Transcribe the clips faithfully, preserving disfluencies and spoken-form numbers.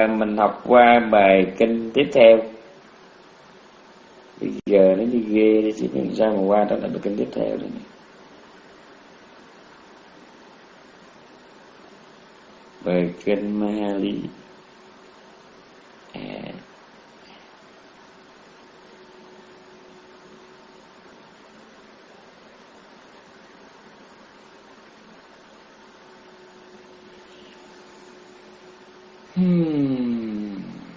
Mình học qua bài kinh tiếp theo. Bây giờ nó như ghê đi, chỉ làm sao mà qua đó là bài kinh tiếp theo đây. Bài kinh Mahali. À. Hmm.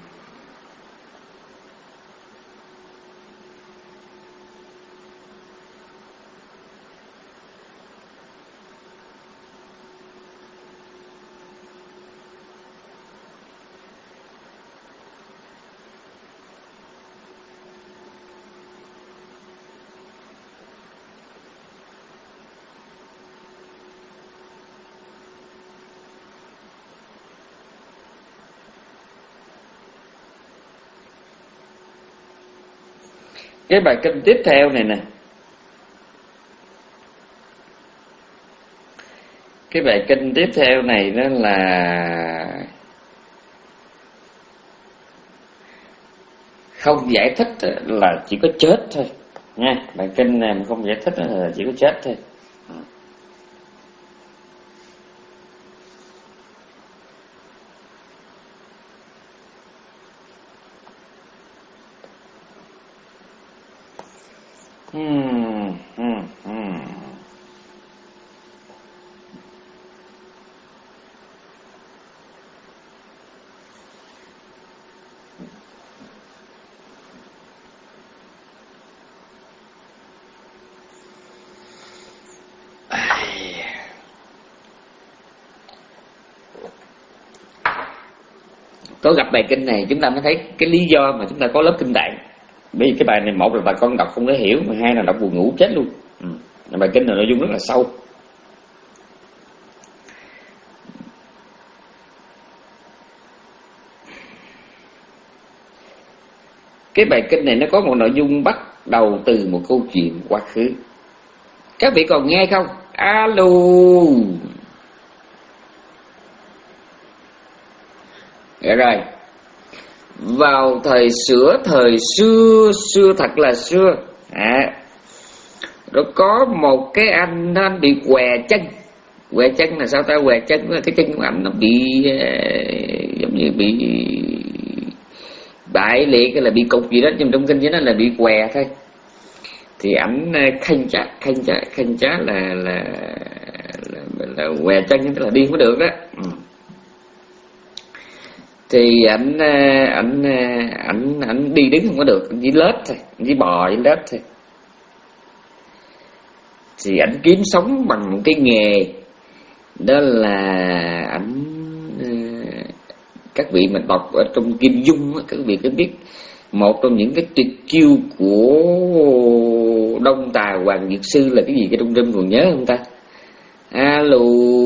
Cái bài kinh tiếp theo này nè, cái bài kinh tiếp theo này đó là không giải thích là chỉ có chết thôi nha. Bài kinh này mình không giải thích là chỉ có chết thôi. Hmm, hmm, hmm. Có gặp bài kinh này chúng ta mới thấy cái lý do mà chúng ta có lớp kinh tạng. Bởi vì cái bài này, một là bà con đọc không có hiểu, mà hai là đọc buồn ngủ chết luôn. Ừ. Bài kinh này nội dung rất là sâu. Cái bài kinh này nó có một nội dung bắt đầu từ một câu chuyện quá khứ. Các vị còn nghe không? Alo. Dạ rồi. Vào thời xưa, thời xưa, xưa thật là xưa à, rồi có một cái anh, anh bị què chân. Què chân là sao ta? Què chân là cái chân của anh nó bị uh, giống như bị bại liệt hay là bị cục gì đó, nhưng trong kinh với nó là bị què thôi. Thì ảnh khanh chá, khanh chá, khanh chá là là là, là, là què chân, tức là đi không có được đó. Ừ. Thì ảnh ảnh ảnh ảnh đi đứng không có được, chỉ lết thôi, chỉ bò chỉ lết thôi. Thì ảnh kiếm sống bằng một cái nghề, đó là ảnh, các vị mình đọc ở trong Kim Dung, các vị có biết một trong những cái tuyệt chiêu của Đông Tà Hoàng Dược Sư là cái gì? Cái Trung Râm còn nhớ không ta? Alo.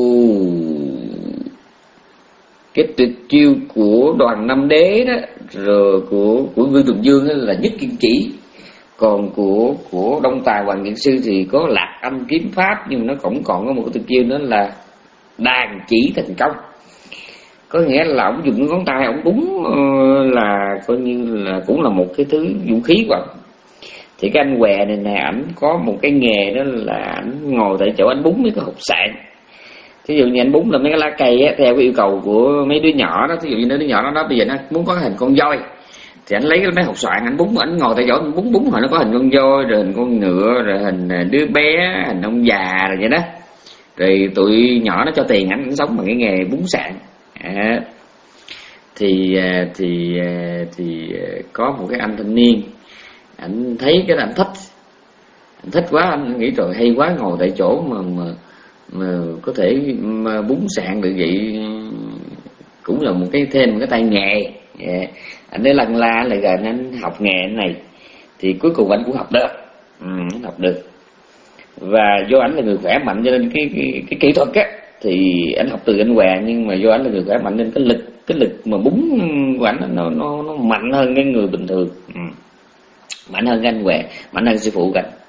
Cái tuyệt chiêu của Đoàn Năm Đế đó, rồi của của Vương Tùng Dương đó là nhất kiên chỉ. Còn của của Đông Tài Hoàng Dược Sư thì có Lạc Âm kiếm pháp, nhưng mà nó cũng còn có một cái tuyệt chiêu nữa là đàn chỉ thành công. Có nghĩa là ông dùng ngón tay ông búng là coi như là cũng là một cái thứ vũ khí của ông. Thì cái anh què này nè, ảnh có một cái nghề đó là ảnh ngồi tại chỗ anh búng mấy cái hột sạn. Ví dụ như anh búng là mấy cái lá cây á, theo cái yêu cầu của mấy đứa nhỏ đó. Ví dụ như đứa nhỏ đó, đó bây giờ nó muốn có cái hình con voi, thì anh lấy cái mấy hột xoàn anh búng, anh ngồi tại chỗ anh búng búng rồi nó có hình con voi, rồi hình con ngựa, rồi hình đứa bé, hình ông già rồi vậy đó. Rồi tụi nhỏ nó cho tiền anh, anh sống bằng cái nghề búng sạn. À, thì thì thì có một cái anh thanh niên, anh thấy cái anh thích, anh thích quá, anh nghĩ rồi hay quá, ngồi tại chỗ mà mà mà có thể mà búng sạn được vậy cũng là một cái thêm một cái tay nghề. Yeah. Anh ấy lăn la lại gần anh học nghề này, thì cuối cùng anh cũng học được. Ừ, anh học được. Và do anh là người khỏe mạnh cho nên cái cái, cái kỹ thuật á thì anh học từ anh què, nhưng mà do anh là người khỏe mạnh nên cái lực cái lực mà búng của anh nó nó nó mạnh hơn cái người bình thường. Ừ. Mạnh hơn anh què, mạnh hơn sư phụ của anh.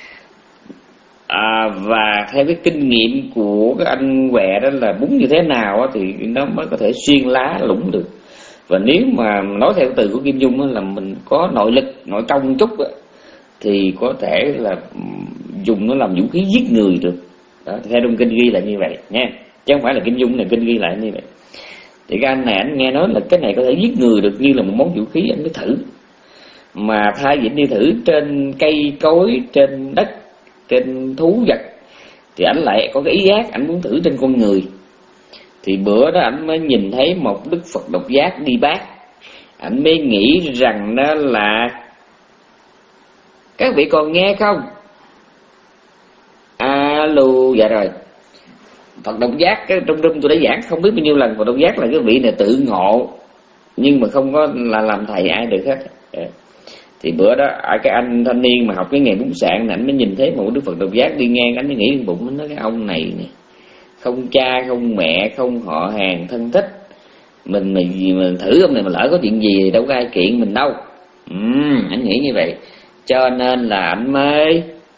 À, và theo cái kinh nghiệm của cái anh què đó là búng như thế nào á, thì nó mới có thể xuyên lá lũng được. Và nếu mà nói theo từ của Kim Dung là mình có nội lực, nội công chút thì có thể là dùng nó làm vũ khí giết người được. Đó, theo trong kinh ghi là như vậy nha, chứ không phải là Kim Dung này kinh ghi lại như vậy. Thì cái anh này anh nghe nói là cái này có thể giết người được như là một món vũ khí, anh mới thử. Mà thay vì đi thử trên cây cối, trên đất, trên thú vật, thì anh lại có cái ý giác anh muốn thử trên con người. Thì bữa đó anh mới nhìn thấy một Đức Phật độc giác đi bát, anh mới nghĩ rằng đó là các vị còn nghe không? Alo, dạ rồi. Phật độc giác cái trong room tôi đã giảng không biết bao nhiêu lần. Phật độc giác là cái vị này tự ngộ nhưng mà không có là làm thầy ai được hết. Thì bữa đó cái anh thanh niên mà học cái nghề bún sạn này, anh mới nhìn thấy một Đức Phật độc giác đi ngang, anh mới nghĩ trong bụng, anh nói cái ông này nè, không cha không mẹ không họ hàng thân thích, mình mình gì mình thử ông này mà lỡ có chuyện gì thì đâu có ai kiện mình đâu. Ừ, anh nghĩ như vậy, cho nên là anh mới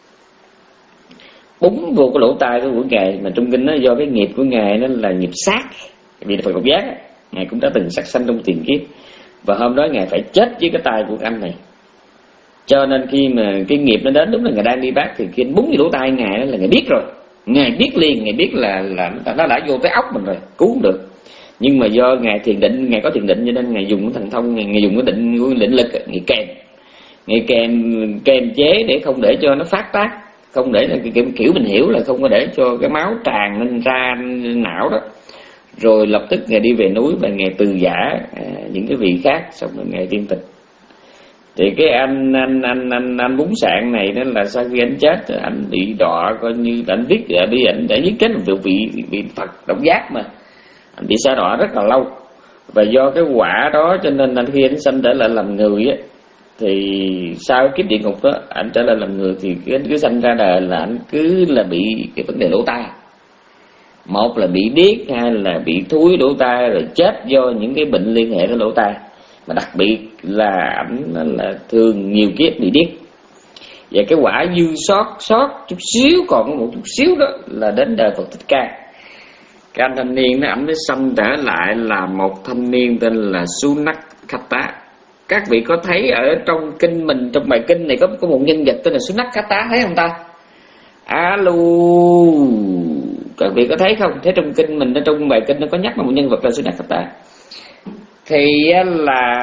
búng vô cái lỗ tai của ngài. Mà trong kinh nó do cái nghiệp của ngài nó là nghiệp sát, vì Phật độc giác ngài cũng đã từng sát sanh trong tiền kiếp, và hôm đó ngài phải chết với cái tai của anh này. Cho nên khi mà cái nghiệp nó đến, đúng là ngài đang đi bát, thì khi anh búng vô lỗ tai ngài đó là ngài biết rồi, ngài biết liền, ngài biết là là nó đã vô tới óc mình rồi, cứu được. Nhưng mà do ngài thiền định, ngài có thiền định cho nên ngài dùng cái thần thông, ngài, ngài dùng cái định cái định lực, ngài kèm, ngài kèm kèm chế để không để cho nó phát tác, không để là kiểu, kiểu mình hiểu là không có để cho cái máu tràn lên ra não đó. Rồi lập tức ngài đi về núi và ngài từ giả à, những cái vị khác, xong rồi ngài tiên tịch. Thì cái anh anh anh anh anh bún sạn này đó là sau khi anh chết, anh bị đọa coi như anh viết đi anh đã viết chết một vị vị Phật độc giác mà anh bị sa đọa rất là lâu. Và do cái quả đó cho nên anh khi anh sanh trở lại làm người á, thì sau kiếp địa ngục đó anh trở lại làm người, thì anh cứ sanh ra đời là anh cứ là bị cái vấn đề lỗ tai. Một là bị điếc, hai là bị thúi lỗ tai, rồi chết do những cái bệnh liên hệ đến lỗ tai. Mà đặc biệt là ảnh là thường nhiều kiếp bị điếc. Và cái quả dư sót sót chút xíu, còn một chút xíu đó là đến đời Phật Thích Ca. Cái anh thanh niên đó ảnh mới sanh trở lại là một thanh niên tên là Sunakkhata. Các vị có thấy ở trong kinh mình, trong bài kinh này có có một nhân vật tên là Sunakkhata, thấy không ta? Alo, các vị có thấy không? Thế trong kinh mình, ở trong bài kinh nó có nhắc là một nhân vật là Sunakkhata. Thì là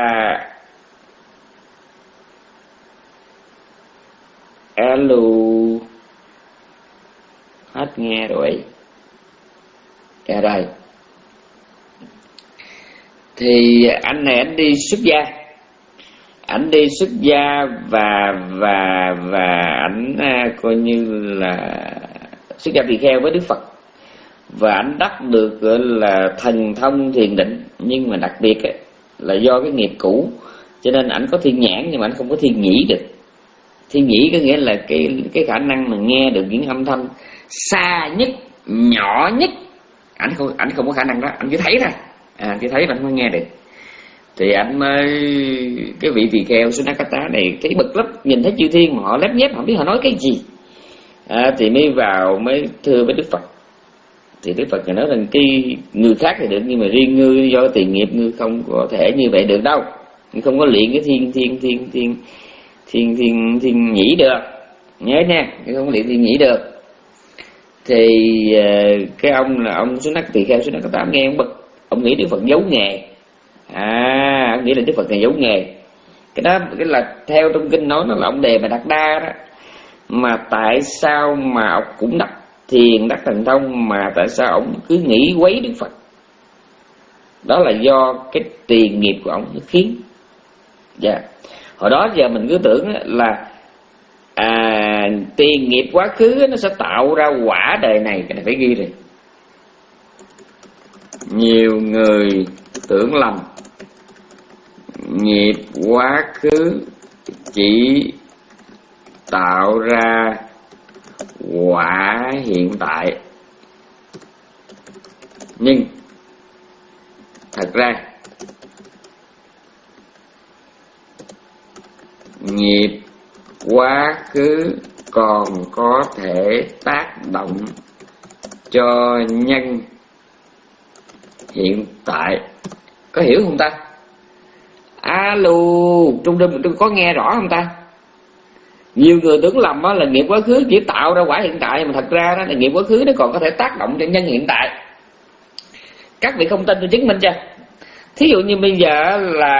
alo, hết nghe rồi. Dạ rồi. Thì anh này anh đi xuất gia, anh đi xuất gia và và và anh coi như là xuất gia tỳ kheo với Đức Phật, và anh đắc được gọi là thần thông thiền định. Nhưng mà đặc biệt ấy, là do cái nghiệp cũ cho nên anh có thiên nhãn nhưng mà anh không có thiên nhĩ được. Thiên nhĩ có nghĩa là cái cái khả năng mà nghe được những âm thanh xa nhất, nhỏ nhất, anh không anh không có khả năng đó, anh chỉ thấy thôi, à, anh chỉ thấy mà anh không nghe được. Thì anh mới cái vị tỳ kheo Sunakkhata này thấy bực lắm, nhìn thấy chư thiên mà họ lép nhép, không biết họ nói cái gì, à, thì mới vào mới thưa với Đức Phật. Thì Đức Phật nói rằng cái người khác thì được, nhưng mà riêng ngươi do tiền nghiệp ngươi không có thể như vậy được đâu, ngươi không có luyện cái thiên thiên thiên thiên thiên thiên thiên nhĩ được, nhớ nha, ngươi không có luyện thiên nhĩ được. Thì cái ông là ông Sunakkhata tỳ kheo Sunakkhata nghe ông bực, ông nghĩ Đức Phật giấu nghề, à, ông nghĩ là Đức Phật này giấu nghề. Cái đó cái là theo trong kinh nói nó là ông Đề Bà Đạt Đa đó, mà tại sao mà ông cũng đắc thiền đắc thần thông mà tại sao ông cứ nghĩ quấy Đức Phật? Đó là do cái tiền nghiệp của ông nó khiến. Dạ. Yeah. Hồi đó giờ mình cứ tưởng là à, tiền nghiệp quá khứ nó sẽ tạo ra quả đời này, cái này phải ghi rồi. Nhiều người tưởng lầm nghiệp quá khứ chỉ tạo ra quả hiện tại, nhưng thật ra nghiệp quá khứ còn có thể tác động cho nhân hiện tại. Có hiểu không ta? Alo, Trung Đinh có nghe rõ không ta? Nhiều người tưởng lầm đó là nghiệp quá khứ chỉ tạo ra quả hiện tại, mà thật ra đó là nghiệp quá khứ nó còn có thể tác động cho nhân hiện tại. Các vị không tin tôi chứng minh cho. Thí dụ như bây giờ là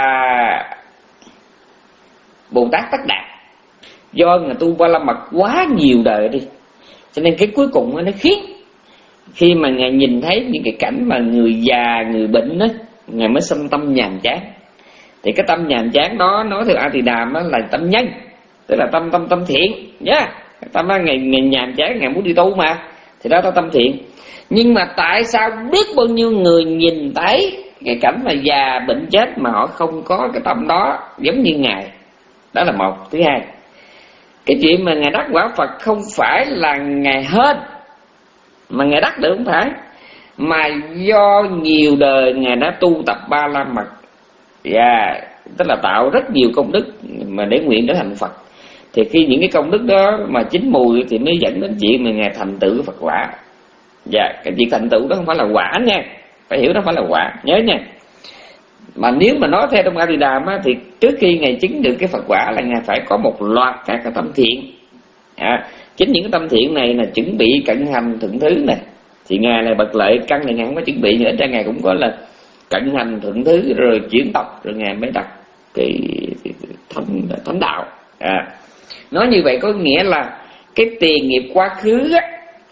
Bồ Tát Tất Đạt, do người tu Ba La Mật quá nhiều đời đi, cho nên cái cuối cùng nó khiến khi mà Ngài nhìn thấy những cái cảnh mà người già, người bệnh đó, Ngài mới sinh tâm nhàm chán. Thì cái tâm nhàm chán đó nói theo A Tỳ Đàm là tâm nhân, tức là tâm tâm tâm thiện nhá. Yeah. Tâm đó Ngài, Ngài nhàm chán, Ngài muốn đi tu mà, thì đó là tâm thiện. Nhưng mà tại sao biết bao nhiêu người nhìn thấy cái cảnh mà già bệnh chết mà họ không có cái tâm đó giống như Ngài? Đó là một. Thứ hai, cái chuyện mà Ngài đắc quả Phật không phải là Ngài hên mà Ngài đắc được, không phải, mà do nhiều đời Ngài đã tu tập Ba La Mật, và tức là tạo rất nhiều công đức mà để nguyện trở thành Phật. Thì khi những cái công đức đó mà chín mùi thì mới dẫn đến chuyện mà Ngài thành tựu Phật quả. Dạ, cái chuyện thành tựu đó không phải là quả nha, phải hiểu đó không phải là quả, nhớ nha. Mà nếu mà nói theo trong A Tỳ Đàm á, thì trước khi Ngài chứng được cái Phật quả là Ngài phải có một loạt các cái tâm thiện. À, chính những cái tâm thiện này là chuẩn bị cận hành thuận thứ này. Thì Ngài là bậc lợi căn này Ngài không có chuẩn bị nữa, cho Ngài cũng có là cận hành thuận thứ rồi chuyển tộc, rồi Ngài mới đặt cái thánh, thánh đạo. À, nói như vậy có nghĩa là cái tiền nghiệp quá khứ á,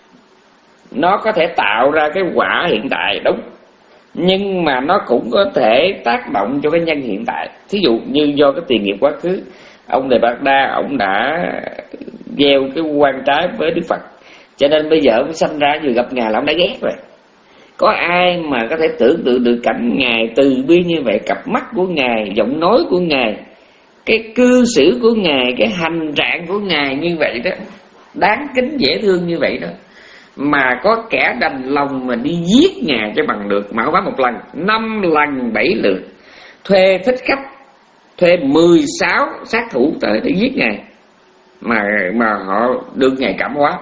nó có thể tạo ra cái quả hiện tại, đúng, nhưng mà nó cũng có thể tác động cho cái nhân hiện tại. Thí dụ như do cái tiền nghiệp quá khứ, ông Đề Bạt Đa ông đã gieo cái quan trái với Đức Phật, cho nên bây giờ ông sanh ra vừa gặp Ngài là ông đã ghét rồi. Có ai mà có thể tưởng tượng được cảnh Ngài từ bi như vậy, cặp mắt của Ngài, giọng nói của Ngài, cái cư xử của Ngài, cái hành trạng của Ngài như vậy đó, đáng kính dễ thương như vậy đó, mà có kẻ đành lòng mà đi giết Ngài cho bằng được, mà không phải một lần, năm lần bảy lượt, thuê thích khách, thuê mười sáu sát thủ tới để giết Ngài, mà mà họ được Ngài cảm hóa,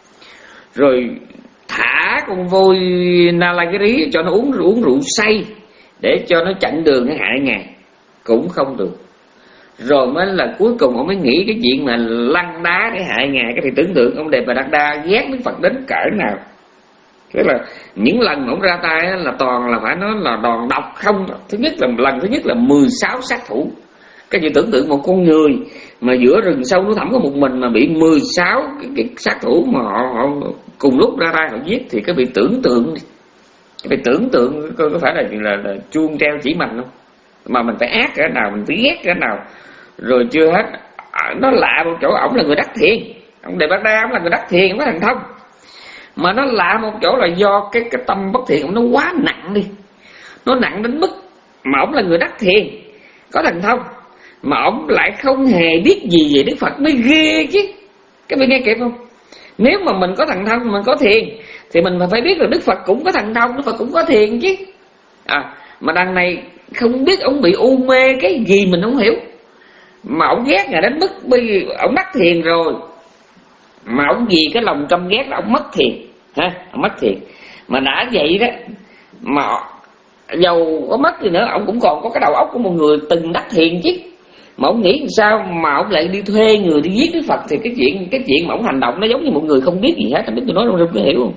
rồi thả con voi Nalagiri cho nó uống uống rượu say để cho nó chặn đường nó hại Ngài, cũng không được. Rồi mới là cuối cùng ông mới nghĩ cái chuyện mà lăn đá để hại Ngài. Cái thì tưởng tượng ông Đề Bà Đạt Đa ghét Đức Phật đến cỡ nào. Tức là những lần mà ông ra tay là toàn là phải nói là đòn độc không. Thứ nhất là lần thứ nhất là mười sáu sát thủ. Các chị tưởng tượng một con người mà giữa rừng sâu núi thẳm có một mình mà bị mười sáu cái, cái sát thủ mà họ, họ cùng lúc ra tay họ giết, thì các vị tưởng tượng các vị tưởng tượng có, có phải là, là, là chuông treo chỉ mình không? Mà mình phải ác cỡ nào, mình phải ghét cỡ nào. Rồi chưa hết, nó lạ một chỗ, ổng là người đắc thiền, ông Đề Bạt Đa ổng là người đắc thiền, ổng có thần thông. Mà nó lạ một chỗ là do cái cái tâm bất thiện ổng nó quá nặng đi, nó nặng đến mức mà ổng là người đắc thiền, có thần thông, mà ổng lại không hề biết gì về Đức Phật mới ghê chứ. Các vị nghe kịp không? Nếu mà mình có thần thông, mình có thiền, thì mình phải biết là Đức Phật cũng có thần thông, Đức Phật cũng có thiền chứ. À, mà đằng này không biết ổng bị u mê cái gì mình không hiểu, mà ổng ghét Ngài đến mức bây ổng đắc thiền rồi, mà ổng vì cái lòng căm ghét là ổng mất thiền, ha, ổng mất thiền. Mà đã vậy đó, mà dầu có mất gì nữa, ổng cũng còn có cái đầu óc của một người từng đắc thiền chứ. Mà ổng nghĩ sao mà ổng lại đi thuê người đi giết Đức Phật, thì cái chuyện cái chuyện mà ổng hành động nó giống như một người không biết gì hết. Không biết tôi nói đâu có hiểu không?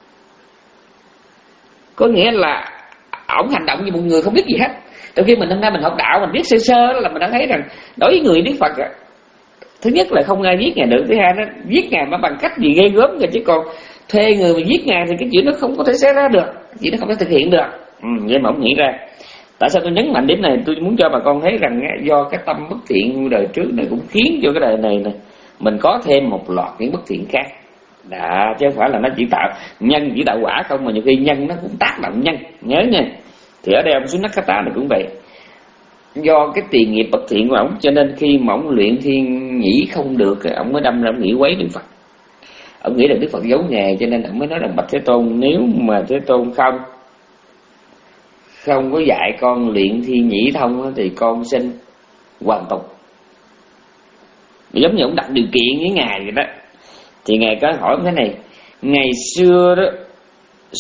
Có nghĩa là ổng hành động như một người không biết gì hết. Trong khi mình hôm nay mình học đạo, mình biết sơ sơ là mình đã thấy rằng đối với người Đức Phật, thứ nhất là không ai giết Ngài được, thứ hai nó giết Ngài mà bằng cách gì ghê gớm rồi, chứ còn thuê người mà giết Ngài thì cái chuyện nó không có thể xảy ra được, cái chuyện nó không thể thực hiện được. Ừ, vậy mà ông nghĩ ra. Tại sao tôi nhấn mạnh điểm này? Tôi muốn cho bà con thấy rằng do cái tâm bất thiện đời trước này cũng khiến cho cái đời này này mình có thêm một loạt những bất thiện khác. Đã, chứ không phải là nó chỉ tạo nhân chỉ tạo quả không, mà nhiều khi nhân nó cũng tác động nhân, nhớ nha. Thì ở đây ông Xuống Nắc Khá Tà này cũng vậy, do cái tiền nghiệp bất thiện của ổng, cho nên khi mà ổng luyện thiên nhĩ không được, ổng mới đâm ra ổng nghĩ quấy Đức Phật. Ổng nghĩ là Đức Phật giấu nghề, cho nên ổng mới nói rằng bạch Thế Tôn, nếu mà Thế Tôn không không có dạy con luyện thiên nhĩ thông thì con xin hoàn tục. Giống như ổng đặt điều kiện với Ngài vậy đó. Thì Ngài có hỏi thế này: ngày xưa đó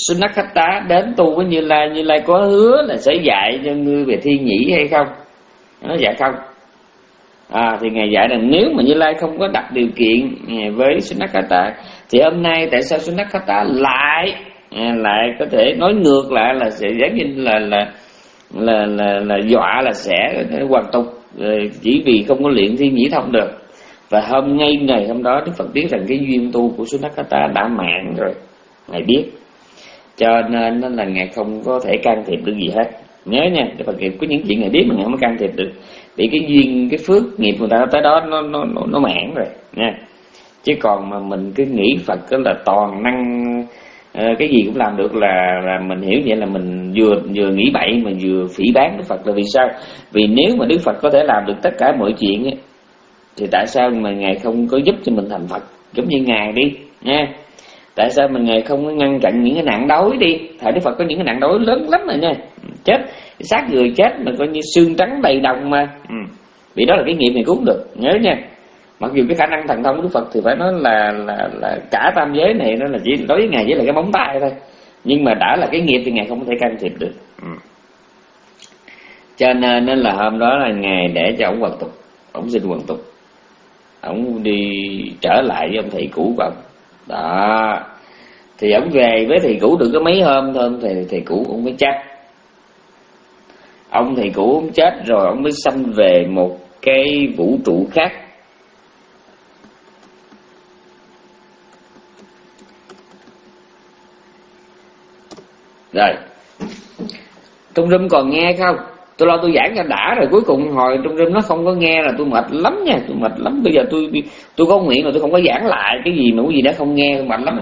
Sunakhatta đến tu với Như Lai, Như Lai có hứa là sẽ dạy cho ngươi về thiên nhĩ hay không? Nó dạ không. À, thì Ngài dạy rằng nếu mà Như Lai không có đặt điều kiện với Sunakata thì hôm nay tại sao Sunakata lại lại có thể nói ngược lại là sẽ giống như là là là là, là dọa là sẽ hoàn tục chỉ vì không có luyện Thiên Nhĩ Thông được. Và hôm ngay ngày hôm đó Đức Phật biết rằng cái duyên tu của Sunakata đã mãn rồi, Ngài biết, cho nên là Ngài không có thể can thiệp được gì hết. Nhớ nha, Đức Phật có những chuyện Ngài biết mà Ngài không có can thiệp được, vì cái duyên, cái phước nghiệp người ta tới đó nó nó nó, nó mãn rồi nha. Chứ còn mà mình cứ nghĩ Phật đó là toàn năng, uh, cái gì cũng làm được là là mình hiểu vậy là mình vừa vừa nghĩ bậy mà vừa phỉ báng Đức Phật. Là vì sao? Vì nếu mà Đức Phật có thể làm được tất cả mọi chuyện ấy, thì tại sao mà Ngài không có giúp cho mình thành Phật giống như Ngài đi nha? Tại sao mà Ngài không có ngăn chặn những cái nạn đói đi? Thời Đức Phật có những cái nạn đói lớn lắm rồi nha, chết xác người chết mà coi như xương trắng đầy đồng mà. Ừ. Vì đó là cái nghiệp này cứu được, nhớ nha. Mặc dù cái khả năng thần thông của Đức Phật thì phải nói là là là cả tam giới này nó là chỉ đối với Ngài chỉ là cái móng tay thôi, nhưng mà đã là cái nghiệp thì Ngài không có thể can thiệp được. Ừ. Cho nên nên là hôm đó là Ngài để cho ông hoàn tục, ông xin hoàn tục, ông đi trở lại với ông thầy cũ của ông. Đó, thì ông về với thầy cũ được có mấy hôm thôi, thì thầy cũ cũng mới chết. Ông thầy cũ ông chết rồi, ông mới sanh về một cái vũ trụ khác. Rồi, Trung Râm còn nghe không? Tôi lo tôi giảng cho đã rồi, cuối cùng hồi Trung Râm nó không có nghe là tôi mệt lắm nha, tôi mệt lắm. Bây giờ tôi tôi có nguyện rồi, tôi không có giảng lại cái gì mà cái gì đã không nghe, tôi mệt lắm rồi.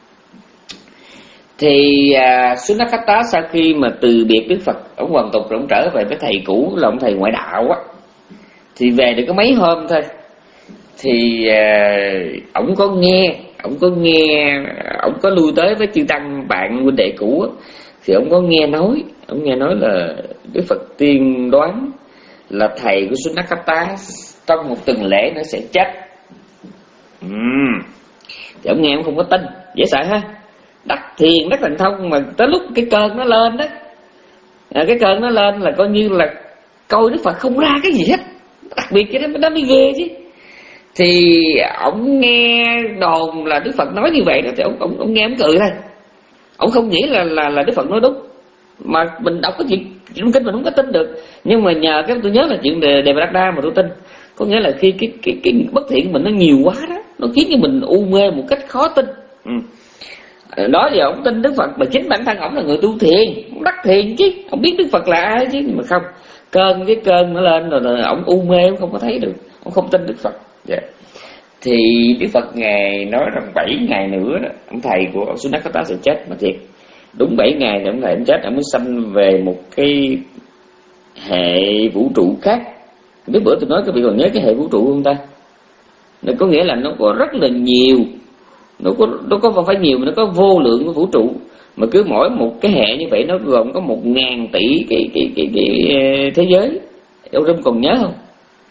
Thì uh, Sunakata sau khi mà từ biệt Đức Phật, ông hoàn tục rồi ông trở về với thầy cũ là ông thầy ngoại đạo á, thì về được có mấy hôm thôi, thì uh, ông có nghe, ông có nghe, ông có lui tới với chư tăng bạn huynh đệ cũ á, thì ông có nghe nói, ông nghe nói là Đức Phật tiên đoán là thầy của Sunakata trong một tuần lễ nó sẽ chết. uhm. Thì ông nghe ông không có tin, dễ sợ ha. Đắc thiền, đắc thành thông mà tới lúc cái cơn nó lên đó, à, cái cơn nó lên là coi như là coi Đức Phật không ra cái gì hết, đặc biệt cái đó nó mới ghê chứ. Thì ông nghe đồn là Đức Phật nói như vậy đó, thì ông ông, ông nghe ông cười thôi, ông không nghĩ là là là Đức Phật nói đúng. Mà mình đọc cái chuyện trong kinh mình không có tin được, nhưng mà nhờ cái tôi nhớ là chuyện đề đề Bà Đắc Đa mà tôi tin. Có nghĩa là khi cái cái cái bất thiện của mình nó nhiều quá đó, nó khiến cho mình u mê một cách khó tin. Ừ. Đó giờ ông tin Đức Phật mà chính bản thân ông là người tu thiền, ông đắc thiền chứ, ông biết Đức Phật là ai chứ, mà không, cơn cái cơn nó lên rồi, rồi ông u mê, ông không có thấy được, ông không tin Đức Phật. Yeah. Thì Đức Phật Ngài nói rằng bảy ngày nữa đó, ông thầy của ông Sunakata sẽ chết, mà thiệt đúng bảy ngày thì ông thầy ông chết, ông mới sanh về một cái hệ vũ trụ khác. Biết bữa tôi nói các vị còn nhớ cái hệ vũ trụ không ta? Nó có nghĩa là nó có rất là nhiều, nó có nó có không phải nhiều mà nó có vô lượng cái vũ trụ, mà cứ mỗi một cái hệ như vậy nó gồm có một ngàn tỷ cái cái cái cái, cái thế giới. Ông Râm còn nhớ không?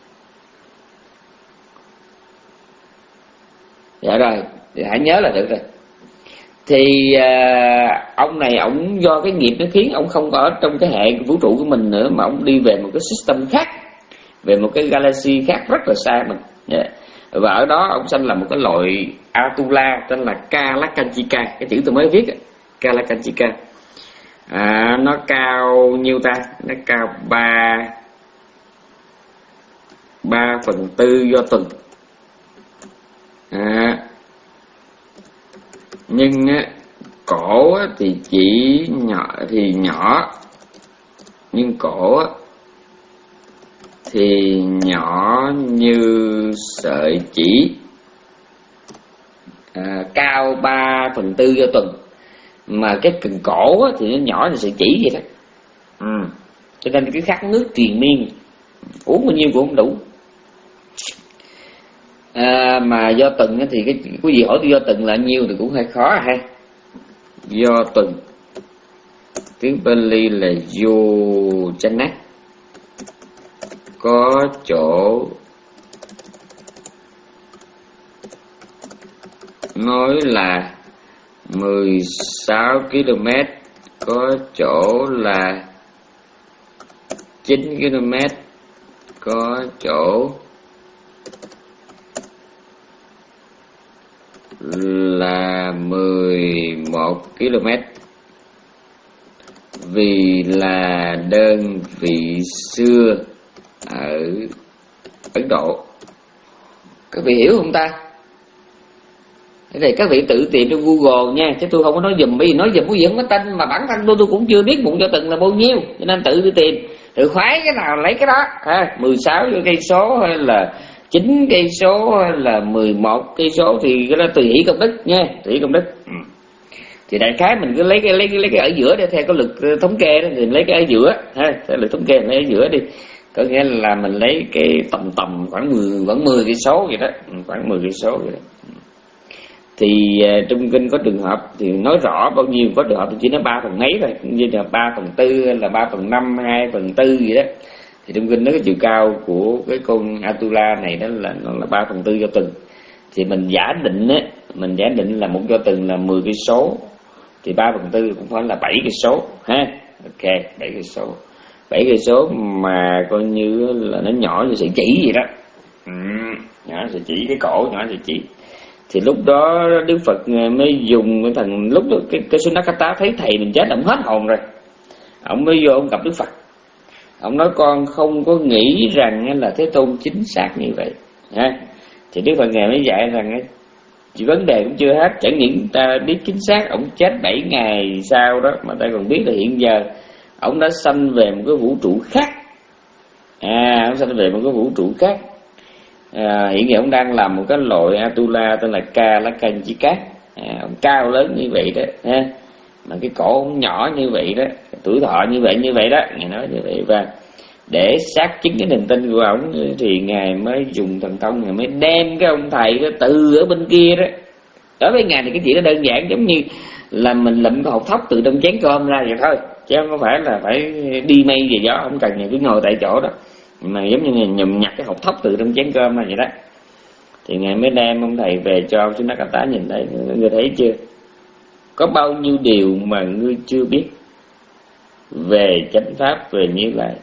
Dạ rồi, thì hãy nhớ là được rồi. Thì à, ông này ông do cái nghiệp nó khiến ông không có ở trong cái hệ vũ trụ của mình nữa, mà ông đi về một cái system khác, về một cái galaxy khác rất là xa mình. Yeah. Và ở đó ông sanh là một cái loại Atula tên là Kalakanchika. Cái chữ tôi mới viết Kalakanchika. À, nó cao nhiêu ta? Nó cao ba ba phần tư do tuần. À, nhưng á, cổ á, thì chỉ nhỏ thì nhỏ, nhưng cổ á, thì nhỏ như sợi chỉ. À, cao ba phần tư do tuần, mà cái cần cổ á, thì nó nhỏ như sợi chỉ vậy đó. Ừ. Cho nên cứ khát nước triền miên, uống bao nhiêu cũng không đủ. À, mà do tuần á, thì cái quý vị hỏi tôi do tuần là nhiêu thì cũng hơi khó ha. Do tuần tiếng Pali là Yojana, có chỗ nói là mười sáu ki lô mét, có chỗ là chín ki lô mét, có chỗ là mười một ki lô mét, vì là đơn vị xưa ở Ấn Độ. Các vị hiểu không ta? Thế này các vị tự tìm trên Google nha, chứ tôi không có nói dùm, bởi vì nói dùm quý vị không có tin, mà bản thân tôi tôi cũng chưa biết bụng cho từng là bao nhiêu, cho nên tự đi tìm, tự khoái cái nào lấy cái đó. Ha, mười sáu cây số hay là chín cây số hay là mười một cây số thì cái đó tùy ý công đức nha, tùy ý công đức. Ừ. Thì đại khái mình cứ lấy cái lấy cái lấy cái ở giữa để theo cái lực thống kê đó, thì lấy cái ở giữa ha, theo lực thống kê lấy ở giữa đi. Có nghĩa là mình lấy cái tầm tầm khoảng mười khoảng mười cây số vậy đó, khoảng mười cây số vậy đó. Thì uh, trong kinh có trường hợp thì nói rõ bao nhiêu, có trường hợp thì chỉ nói ba phần mấy thôi, như là ba phần tư hay là ba phần năm, hai phần tư gì đó. Thì trong kinh nói cái chiều cao của cái con Atula này đó là nó là ba phần tư cho từng. Thì mình giả định á, mình giả định là một cho từng là mười cây số, thì ba phần tư cũng phải là bảy cây số ha. Ok, bảy cây số. bảy cây số mà coi như là nó nhỏ như sợi chỉ vậy đó. Ừ, nhỏ sợi chỉ, cái cổ nhỏ sợi chỉ. Thì lúc đó Đức Phật mới dùng cái thằng, lúc đó cái, cái Sunakata thấy thầy mình chết, ông hết hồn rồi. Ông mới vô ông gặp Đức Phật. Ông nói con không có nghĩ rằng là Thế Tôn chính xác như vậy. Ha? Thì Đức Phật ngài mới dạy rằng chỉ vấn đề cũng chưa hết, chẳng những ta biết chính xác ông chết bảy ngày sau đó, mà ta còn biết là hiện giờ ông đã sanh về một cái vũ trụ khác. À, ông sanh về một cái vũ trụ khác. À, hiện giờ ông đang làm một cái loại Atula tên là Kalakancika. À, ông cao lớn như vậy đó ha, mà cái cổ ông nhỏ như vậy đó, tuổi thọ như vậy như vậy đó, ngài nói như vậy. Và để xác chứng cái niềm tin của ông thì ngài mới dùng thần thông, ngài mới đem cái ông thầy đó từ ở bên kia đó. Đối với ngài thì cái chuyện đó đơn giản giống như là mình lụm cái hột thóc từ trong chén cơm ra vậy thôi, chứ không phải là phải đi mây về gió, không cần, ngài cứ ngồi tại chỗ đó mà giống như ngài nhùm nhặt cái hột thóc từ trong chén cơm ra vậy đó. Thì ngài mới đem ông thầy về cho ông Sunakata nhìn thấy. Ngươi thấy chưa, có bao nhiêu điều mà ngươi chưa biết về chánh pháp, về Như Lai.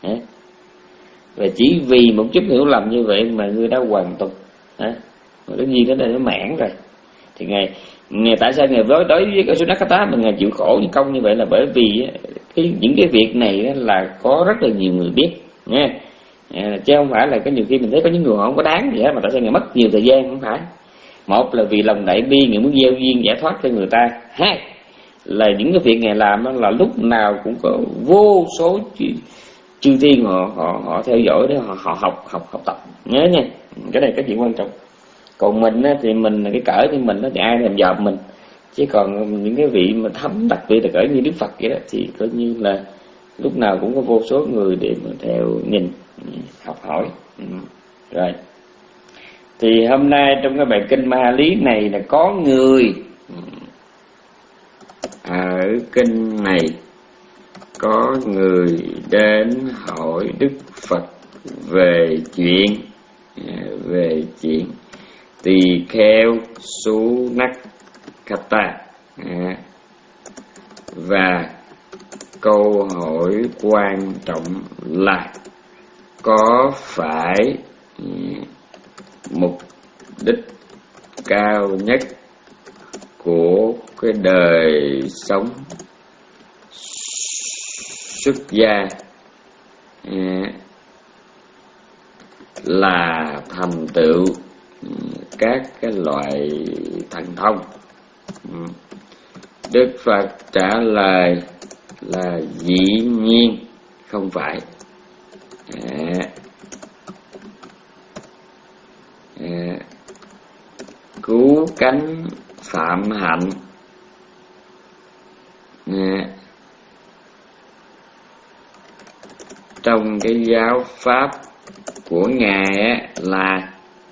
Và chỉ vì một chút hiểu lầm như vậy mà ngươi đã hoàn tục. Cái gì đó đây nó mãn rồi. Thì ngài, ngài tại sao ngài đối đối với cái Sunakata mà ngài chịu khổ như công như vậy, là bởi vì cái, những cái việc này là có rất là nhiều người biết nha. À, chứ không phải là có nhiều khi mình thấy có những người họ không có đáng gì hết, mà tại sao ngài mất nhiều thời gian. Không phải, một là vì lòng đại bi, ngài muốn gieo duyên giải thoát cho người ta. Hai là những cái việc ngài làm đó là lúc nào cũng có vô số chư thiên họ họ họ theo dõi để họ họ học học học tập. Nhớ nha, cái này cái chuyện quan trọng. Còn mình á, thì mình cái cỡ thì mình đó thì ai thèm dòm mình, chứ còn những cái vị mà thấm, đặc biệt là cỡ như Đức Phật vậy đó, thì coi như là lúc nào cũng có vô số người để mà theo nhìn, học hỏi. Ừ. Rồi thì hôm nay trong cái bài kinh Ma Lý này là có người ở kinh này có người đến hỏi Đức Phật về chuyện về chuyện tỳ kheo Sunakata, và câu hỏi quan trọng là có phải mục đích cao nhất của cái đời sống xuất gia là thành tựu các cái loại thần thông? Đức Phật trả lời là dĩ nhiên không phải. À, à, cứu cánh phạm hạnh, à, trong cái giáo pháp của ngài á, là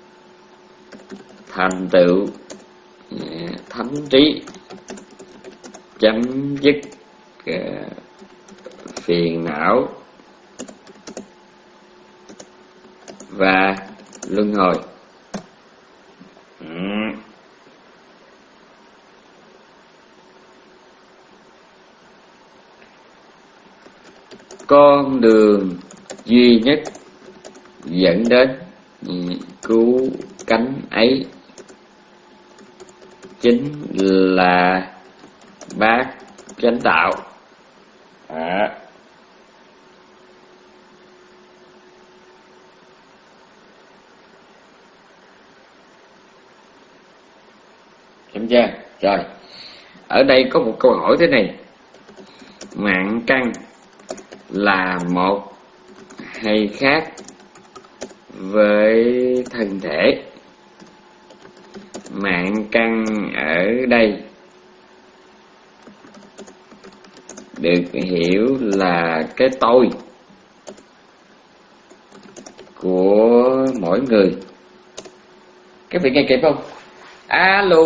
thành tựu à, thánh trí, chấm dứt à, phiền não và luân hồi. Ừ. Con đường duy nhất dẫn đến cứu cánh ấy chính là bát chánh đạo. À. Xem chưa? Rồi, ở đây có một câu hỏi thế này: mạng căn là một hay khác với thân thể? Mạng căn ở đây được hiểu là cái tôi của mỗi người. Các vị nghe kịp không? Alo.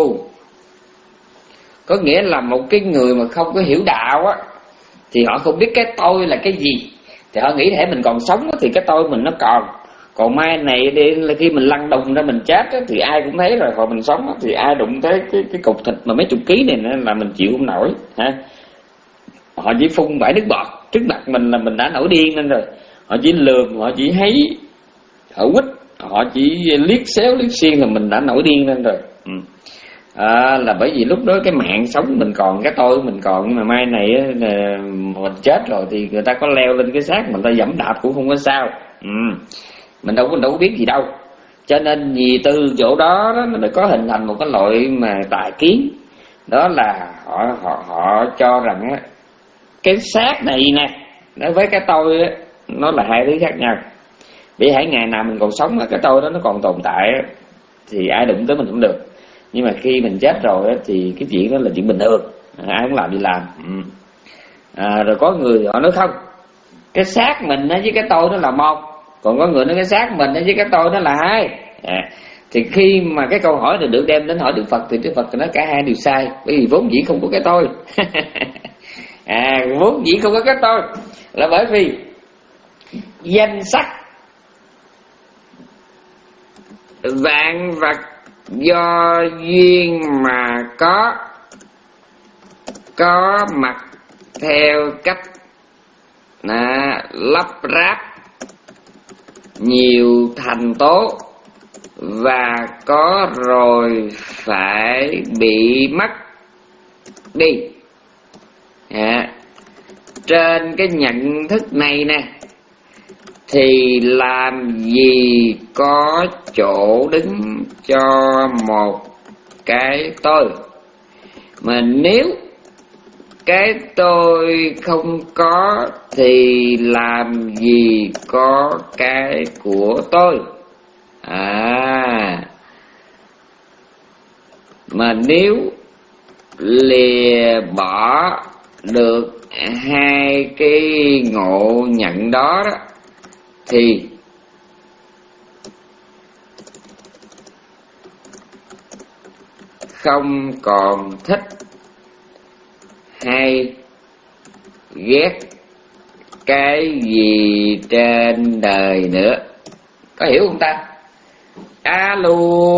Có nghĩa là một cái người mà không có hiểu đạo á, thì họ không biết cái tôi là cái gì, thì họ nghĩ thể mình còn sống á, thì cái tôi mình nó còn. Còn mai này đi là khi mình lăn đùng ra mình chết á, thì ai cũng thấy rồi. Hồi mình sống á, thì ai đụng tới cái, cái cục thịt mà mấy chục ký này nữa là mình chịu không nổi ha. Họ chỉ phun bãi nước bọt trước mặt mình là mình đã nổi điên lên rồi. Họ chỉ lườm, họ chỉ thấy, họ quýt, họ chỉ liếc xéo liếc xiên là mình đã nổi điên lên rồi. Ừ. À, là bởi vì lúc đó cái mạng sống mình còn, cái tôi mình còn, mà mai này là mình chết rồi thì người ta có leo lên cái xác mình ta dẫm đạp cũng không có sao. Ừ. Mình đâu có đâu có biết gì đâu. Cho nên vì từ chỗ đó, đó nó có hình thành một cái loại mà tà kiến, đó là họ họ họ cho rằng á, cái xác này nè nó với cái tôi á, nó là hai thứ khác nhau. Vì hãy ngày nào mình còn sống cái tôi đó nó còn tồn tại á, thì ai đụng tới mình cũng được. Nhưng mà khi mình chết rồi á, thì cái chuyện đó là chuyện bình thường, ai cũng làm đi làm. Ừ. À, rồi có người họ nói không, cái xác mình với cái tôi nó là một, còn có người nói cái xác mình với cái tôi nó là hai. À, thì khi mà cái câu hỏi này được đem đến hỏi Đức Phật thì Đức Phật nói cả hai đều sai, bởi vì vốn dĩ không có cái tôi. À, vốn dĩ không có cái tôi là bởi vì danh sắc vạn vật do duyên mà có, có mặt theo cách à, lắp ráp nhiều thành tố, và có rồi phải bị mất đi. À, trên cái nhận thức này nè thì làm gì có chỗ đứng cho một cái tôi. Mà nếu cái tôi không có thì làm gì có cái của tôi. À, mà nếu lìa bỏ được hai cái ngộ nhận đó, đó thì không còn thích hay ghét cái gì trên đời nữa. Có hiểu không ta? Alo.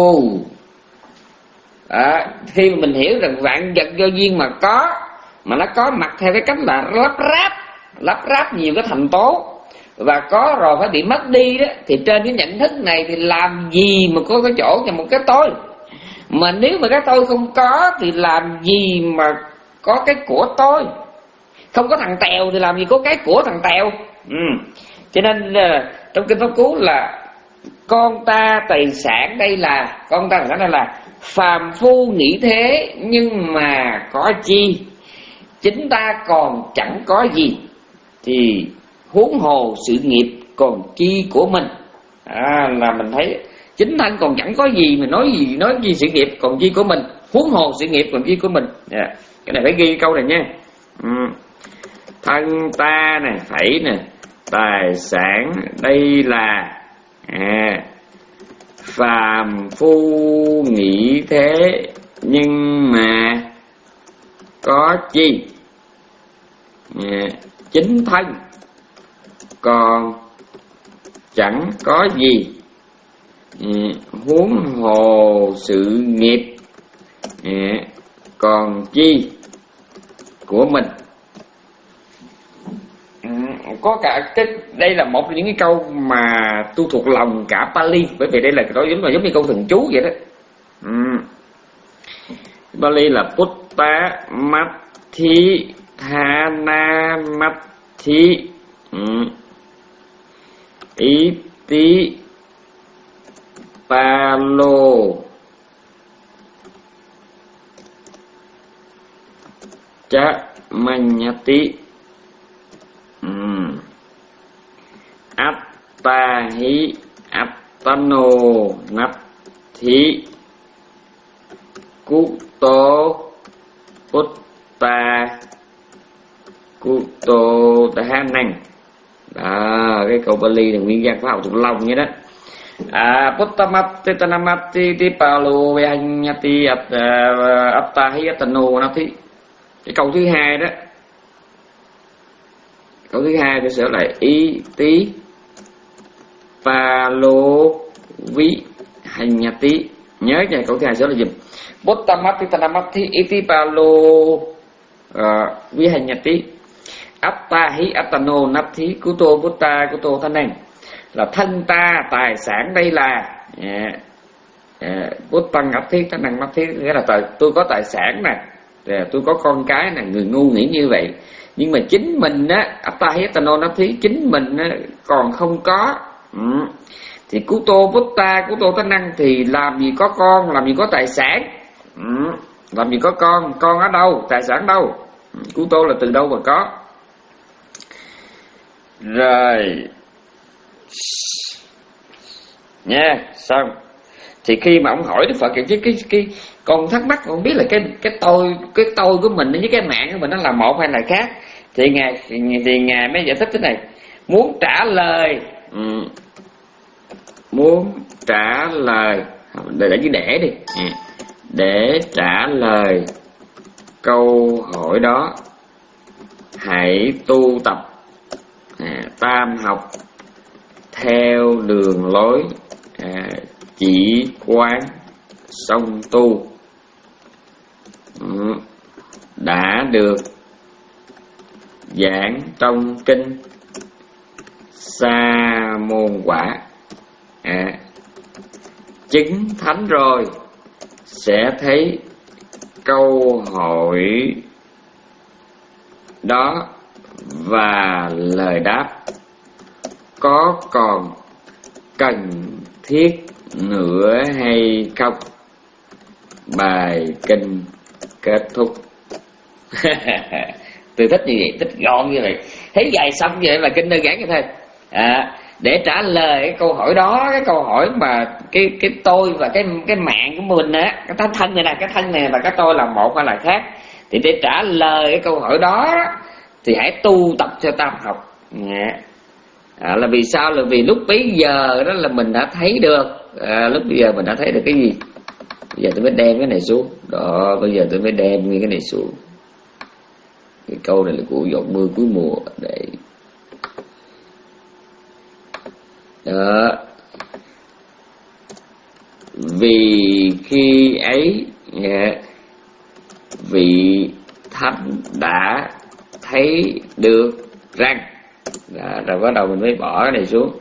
À, khi mà mình hiểu rằng vạn vật do duyên mà có, mà nó có mặt theo cái cách là lắp ráp, lắp ráp nhiều cái thành tố, và có rồi phải bị mất đi đó, thì trên cái nhận thức này thì làm gì mà có cái chỗ cho một cái tôi. Mà nếu mà cái tôi không có thì làm gì mà có cái của tôi. Không có thằng Tèo thì làm gì có cái của thằng Tèo. Ừ. Cho nên trong Kinh Pháp Cú là con ta tài sản đây là, con ta tài sản đây là phàm phu nghĩ thế nhưng mà có chi, chính ta còn chẳng có gì, thì huống hồ sự nghiệp còn chi của mình. À, là mình thấy chính thân còn chẳng có gì mà nói gì nói gì sự nghiệp còn chi của mình, huống hồ sự nghiệp còn chi của mình. Yeah. Cái này phải ghi câu này nha. Ừ. Thân ta nè, phải nè, tài sản đây là, à, phàm phu nghĩ thế nhưng mà có chi, à, chính thân còn chẳng có gì, à, huống hồ sự nghiệp, à, còn chi của mình. À, có cả cái đây là một trong những cái câu mà tôi thuộc lòng cả Pali, bởi vì đây là nó giống là giống như câu thần chú vậy đó. Ừ. Pali là Putta Mathi Thana Mathi ừ. Iti Palo Cha Manyati um. Attahi Attano Nathi Kuto Putta Kuto Tahanang. Đó, cái câu Pali là nguyên văn khoa học thuộc lòng vậy đó. À, Puttamati Tanamati Ti Palo Vehanyati Attahi Attano Nathi. Cái câu thứ hai đó, câu thứ hai tôi sẽ lại ý tí Palo Vi Hanyati. Nhớ nha, câu thứ hai sẽ là dùm Puttamati Tanamati Iti Palo Vi Hanyati Attahi Attano Nathi Kuto Putta Kuto Thanang. Là thân ta tài sản đây là Puttang Nathi Thanang Nathi, nghĩa là tôi có tài sản nè, tôi có con cái nè. Người ngu nghĩ như vậy, nhưng mà chính mình á, Attahi Attano Nathi, chính mình á, còn không có ừ. Thì Kuto Putta Kuto Thanang thì làm gì có con, làm gì có tài sản ừ. Làm gì có con, con ở đâu, tài sản đâu? Kuto là từ đâu mà có. Rồi nha, xong thì khi mà ông hỏi Đức Phật cái cái cái con thắc mắc, con biết là cái cái tôi cái tôi của mình với cái mạng của mình nó là một hay là khác, thì ngài thì ngài mới giải thích thế này: muốn trả lời ừ, muốn trả lời để để chữ để đi để trả lời câu hỏi đó, hãy tu tập à, tam học theo đường lối à, chỉ quán song tu ừ, đã được giảng trong kinh Sa Môn Quả. à, chứng thánh rồi sẽ thấy câu hỏi đó và lời đáp có còn cần thiết nữa hay không. Bài kinh kết thúc. Tôi thích như vậy, thích gọn như vậy, thấy dài xong như vậy là kinh đơn giản như thế. À, để trả lời cái câu hỏi đó, cái câu hỏi mà cái cái tôi và cái cái mạng của mình á, cái thân này nè, cái thân này và cái tôi là một hay là khác, thì để trả lời cái câu hỏi đó thì hãy tu tập theo tam học. À, là vì sao? Là vì lúc bấy giờ đó là mình đã thấy được, à, lúc bây giờ mình đã thấy được cái gì. Bây giờ tôi mới đem cái này xuống đó, bây giờ tôi mới đem nguyên cái này xuống. Cái câu này là của giọt mưa cuối mùa để đó. Vì khi ấy vị thánh đã thấy được rằng đó, rồi bắt đầu mình mới bỏ cái này xuống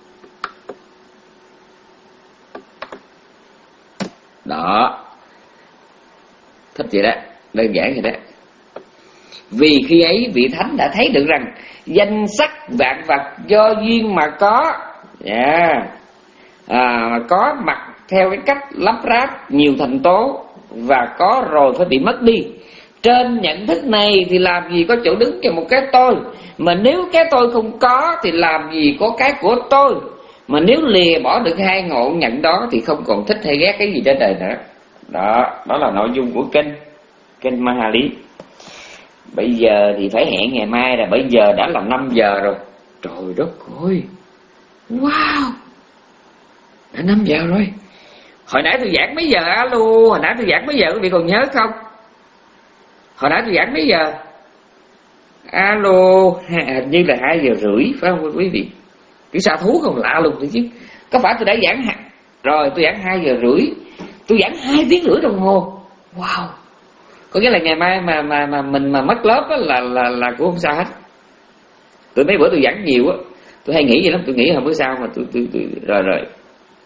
đó. Thích vậy đó, đơn giản vậy đó. Vì khi ấy vị thánh đã thấy được rằng danh sắc vạn vật do duyên mà có, yeah. à, có mặt theo cái cách lắp ráp nhiều thành tố và có rồi phải bị mất đi. Trên nhận thức này thì làm gì có chỗ đứng cho một cái tôi, mà nếu cái tôi không có thì làm gì có cái của tôi. Mà nếu lìa bỏ được hai ngộ nhận đó thì không còn thích hay ghét cái gì trên đời nữa. Đó, đó là nội dung của kinh Kinh Mahali. Bây giờ thì phải hẹn ngày mai rồi, bây giờ đã là năm giờ rồi. Trời đất ơi, wow, đã năm giờ rồi. Hồi nãy tôi giảng mấy giờ? Alo, hồi nãy tôi giảng mấy giờ, quý vị còn nhớ không? Hồi nãy tôi giảng mấy giờ? Alo, hình như là hai giờ rưỡi phải không quý vị? Cái sao thú không lạ luôn thôi chứ. Có phải tôi đã giảng hạt rồi? Tôi giảng hai giờ rưỡi, tôi giảng hai tiếng rưỡi đồng hồ. Wow, có nghĩa là ngày mai mà mà mà mình mà mất lớp là là là cũng không sao hết. Tôi mấy bữa tôi giảng nhiều á, tôi hay nghĩ vậy lắm, tôi nghĩ hôm bữa sau mà tôi tôi, tôi rồi rồi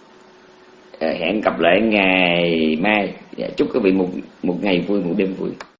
à, hẹn gặp lại ngày mai. Chúc các vị một một ngày vui, một đêm vui.